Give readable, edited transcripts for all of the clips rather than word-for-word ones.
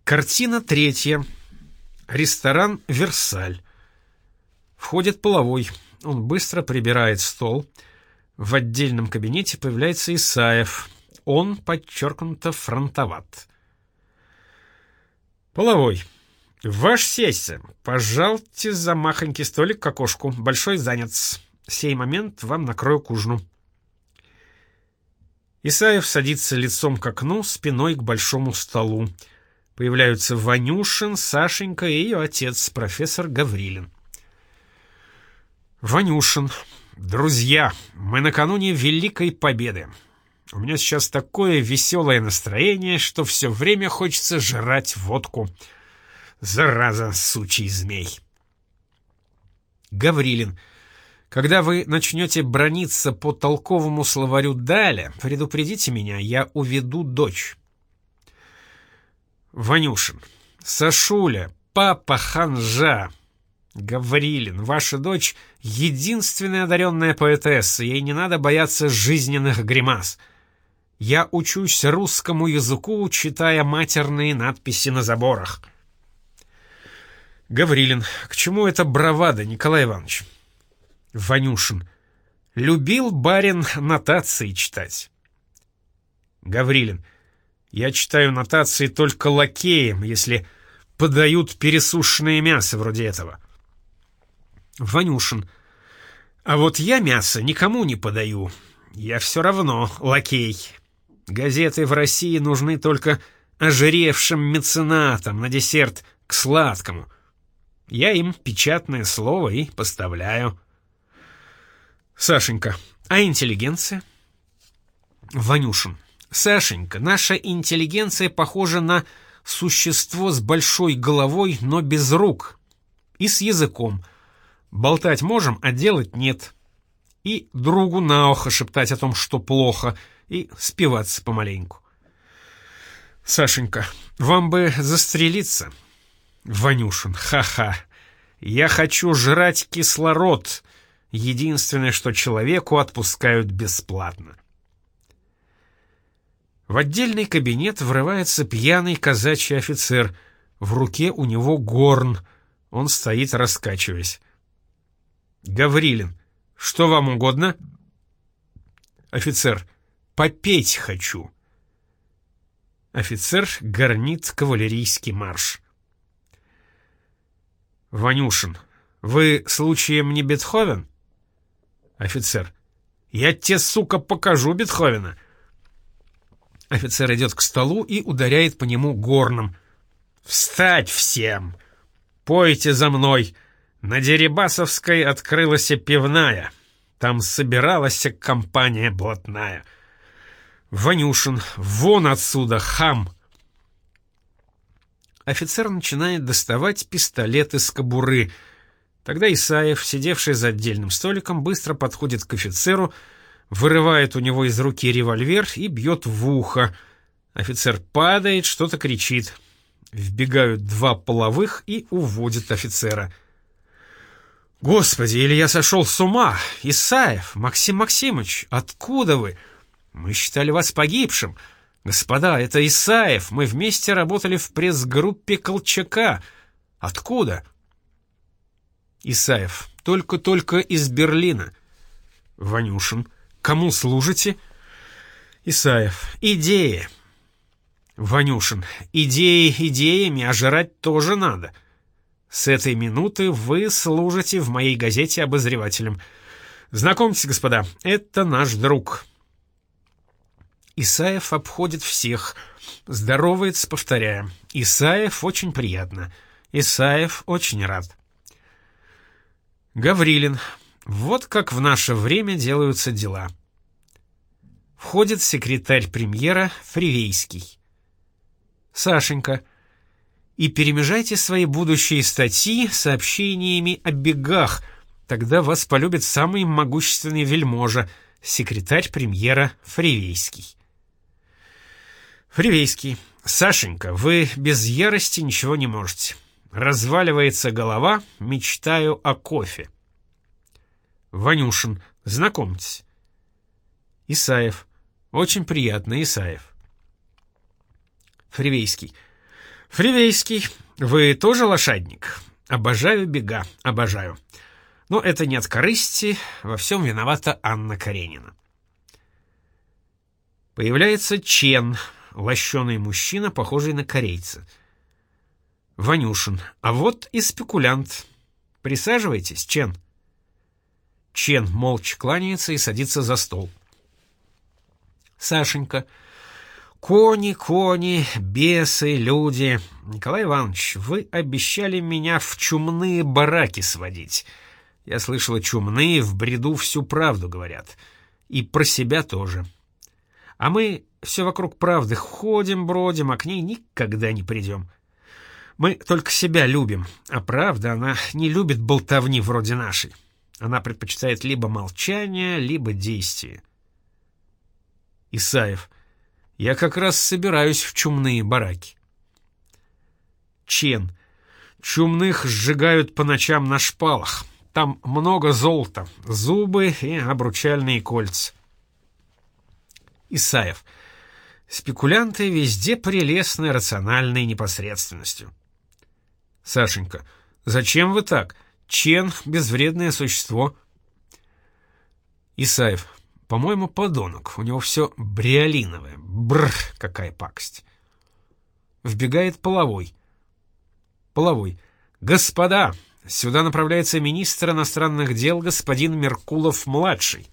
Картина третья. Ресторан «Версаль». Входит половой. Он быстро прибирает стол. В отдельном кабинете появляется Исаев. Он подчеркнуто фронтоват. Половой. Ваше сесть, пожалуйте за махонький столик к окошку. Большой занят. Сей момент вам накрою к ужину. Исаев садится лицом к окну, спиной к большому столу. Появляются Ванюшин, Сашенька и ее отец, профессор Гаврилин. Ванюшин. Друзья, мы накануне Великой Победы. У меня сейчас такое веселое настроение, что все время хочется жрать водку. Зараза, сучий змей. Гаврилин. Когда вы начнете браниться по толковому словарю Даля, предупредите меня, я уведу дочь. Ванюшин. Сашуля, папа ханжа. Гаврилин. Ваша дочь — единственная одаренная поэтесса, ей не надо бояться жизненных гримас. Я учусь русскому языку, читая матерные надписи на заборах. Гаврилин. К чему эта бравада, Николай Иванович? Ванюшин. Любил барин нотации читать. Гаврилин. Я читаю нотации только лакеям, если подают пересушенное мясо вроде этого. Ванюшин. А вот я мясо никому не подаю. Я все равно лакей. Газеты в России нужны только ожиревшим меценатам на десерт к сладкому. Я им печатное слово и поставляю. Сашенька. А интеллигенция? Ванюшин. Сашенька, наша интеллигенция похожа на существо с большой головой, но без рук. И с языком. Болтать можем, а делать нет. И другу на ухо шептать о том, что плохо, и спиваться помаленьку. Сашенька. Вам бы застрелиться. Ванюшин. Ха-ха. Я хочу жрать кислород. Единственное, что человеку отпускают бесплатно. В отдельный кабинет врывается пьяный казачий офицер. В руке у него горн. Он стоит, раскачиваясь. Гаврилин. Что вам угодно? Офицер. Попеть хочу. Офицер горнит кавалерийский марш. Ванюшин. Вы, случаем, не Бетховен? Офицер. Я тебе, сука, покажу Бетховена. Офицер идет к столу и ударяет по нему горном. «Встать всем! Пойте за мной! На Дерибасовской открылась пивная. Там собиралась компания блатная. Ванюшин, вон отсюда, хам!» Офицер начинает доставать пистолет из кобуры. Тогда Исаев, сидевший за отдельным столиком, быстро подходит к офицеру, вырывает у него из руки револьвер и бьет в ухо. Офицер падает, что-то кричит. Вбегают два половых и уводят офицера. «Господи, или я сошел с ума? Исаев, Максим Максимович, откуда вы? Мы считали вас погибшим. Господа, это Исаев, мы вместе работали в пресс-группе Колчака. Откуда?» Исаев. Только из Берлина. Ванюшин. Кому служите? Исаев. Идеи. Ванюшин. Идеи идеями, а жрать тоже надо. С этой минуты вы служите в моей газете обозревателем. Знакомьтесь, господа, это наш друг. Исаев обходит всех. Здоровается, повторяя. Исаев очень приятно. Исаев очень рад. Гаврилин. Вот как в наше время делаются дела. Входит секретарь премьера Фривейский. Сашенька. И перемежайте свои будущие статьи сообщениями о бегах, тогда вас полюбит самый могущественный вельможа, секретарь премьера Фривейский. Фривейский. Сашенька, вы без ярости ничего не можете. Разваливается голова, мечтаю о кофе. Ванюшин. Знакомьтесь. Исаев. Очень приятно, Исаев. Фривейский. Фривейский, вы тоже лошадник? Обожаю бега, обожаю. Но это не от корысти, во всем виновата Анна Каренина. Появляется Чен, лощеный мужчина, похожий на корейца. Ванюшин, а вот и спекулянт. Присаживайтесь, Чен. Чен молча кланяется и садится за стол. Сашенька. Кони, бесы, люди. Николай Иванович, вы обещали меня в чумные бараки сводить. Я слышала, чумные в бреду всю правду говорят. И про себя тоже. А мы все вокруг правды ходим-бродим, а к ней никогда не придем. Мы только себя любим, а правда, она не любит болтовни вроде нашей. Она предпочитает либо молчание, либо действие. Исаев. Я как раз собираюсь в чумные бараки. Чен. Чумных сжигают по ночам на шпалах. Там много золота, зубы и обручальные кольца. Исаев. Спекулянты везде прелестны рациональной непосредственностью. Сашенька. Зачем вы так? Чен — безвредное существо. Исаев. По-моему, подонок. У него все бриолиновое. Бррр, какая пакость. Вбегает Половой. Половой. Господа, сюда направляется министр иностранных дел господин Меркулов-младший.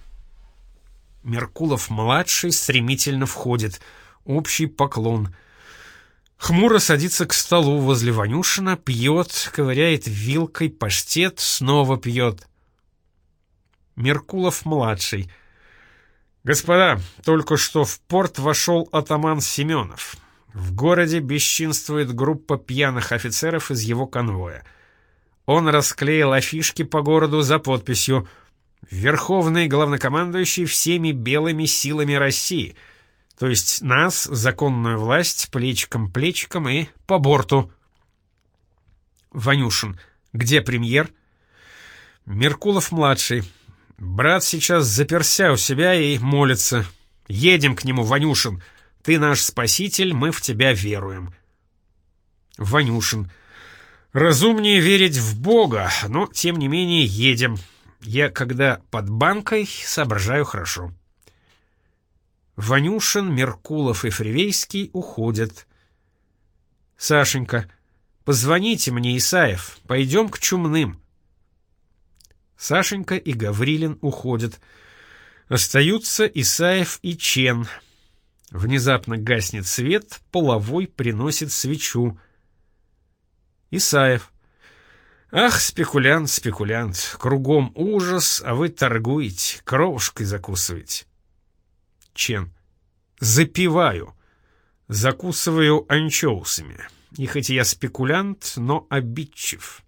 Меркулов-младший стремительно входит. Общий поклон. Хмуро садится к столу возле Ванюшина, пьет, ковыряет вилкой паштет, снова пьет. Меркулов-младший. Господа, только что в порт вошел атаман Семенов. В городе бесчинствует группа пьяных офицеров из его конвоя. Он расклеил афишки по городу за подписью «Верховный главнокомандующий всеми белыми силами России», то есть нас, законную власть, плечиком-плечиком и по борту. Ванюшин. Где премьер? Меркулов-младший. Брат сейчас заперся у себя и молится. Едем к нему, Ванюшин. Ты наш спаситель, мы в тебя веруем. Ванюшин. Разумнее верить в Бога, но тем не менее едем. Я, когда под банкой, соображаю хорошо. Ванюшин, Меркулов и Фривейский уходят. Сашенька. Позвоните мне, Исаев, пойдем к чумным. Сашенька и Гаврилин уходят. Остаются Исаев и Чен. Внезапно гаснет свет, Половой приносит свечу. Исаев. Ах, спекулянт, спекулянт, кругом ужас, а вы торгуете, кровушкой закусываете. Чен. Запиваю. Закусываю анчоусами. И хоть я спекулянт, но обидчив.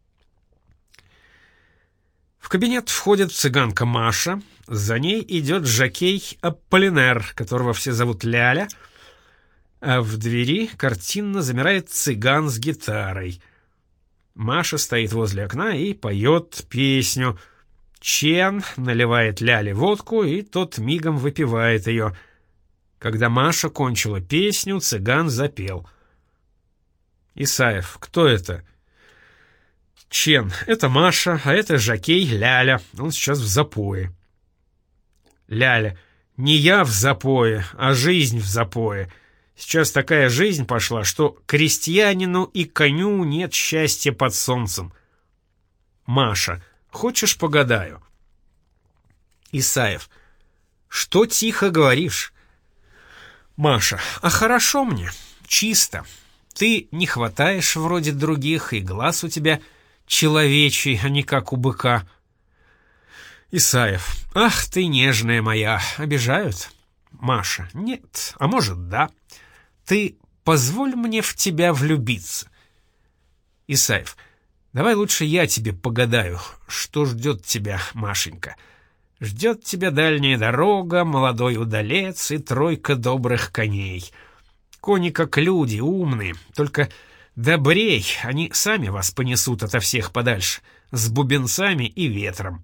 В кабинет входит цыганка Маша, за ней идет жокей Аполлинер, которого все зовут Ляля, а в двери картинно замирает цыган с гитарой. Маша стоит возле окна и поет песню. Чен наливает Ляле водку, и тот мигом выпивает ее. Когда Маша кончила песню, цыган запел. Исаев. Кто это? Чен. Это Маша, а это жокей Ляля. Он сейчас в запое. Ляля. Не я в запое, а жизнь в запое. Сейчас такая жизнь пошла, что крестьянину и коню нет счастья под солнцем. Маша. Хочешь, погадаю? Исаев. Что тихо говоришь? Маша. А хорошо мне, чисто. Ты не хватаешь вроде других, и глаз у тебя человечий, а не как у быка. Исаев. Ах ты, нежная моя, обижают? Маша. Нет, а может, да. Ты позволь мне в тебя влюбиться. Исаев. Давай лучше я тебе погадаю, что ждет тебя, Машенька. Ждет тебя дальняя дорога, молодой удалец и тройка добрых коней. Кони как люди, умные, только добрей, они сами вас понесут ото всех подальше, с бубенцами и ветром.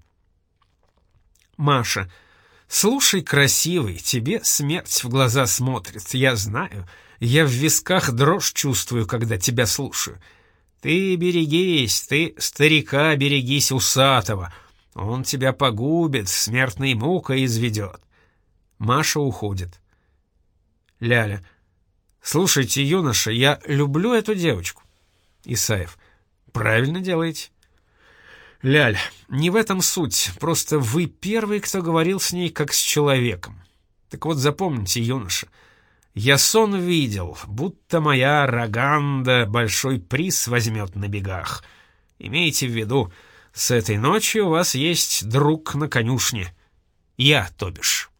Маша. Слушай, красивый, тебе смерть в глаза смотрит, я знаю. Я в висках дрожь чувствую, когда тебя слушаю. Ты берегись, ты старика берегись усатого. Он тебя погубит, смертной мукой изведет. Маша уходит. Ляля. Слушайте, юноша, я люблю эту девочку. Исаев. Правильно делаете. Ляль, не в этом суть, просто вы первый, кто говорил с ней как с человеком. Так вот запомните, юноша, я сон видел, будто моя Роганда большой приз возьмет на бегах. Имейте в виду, с этой ночи у вас есть друг на конюшне. Я, то бишь.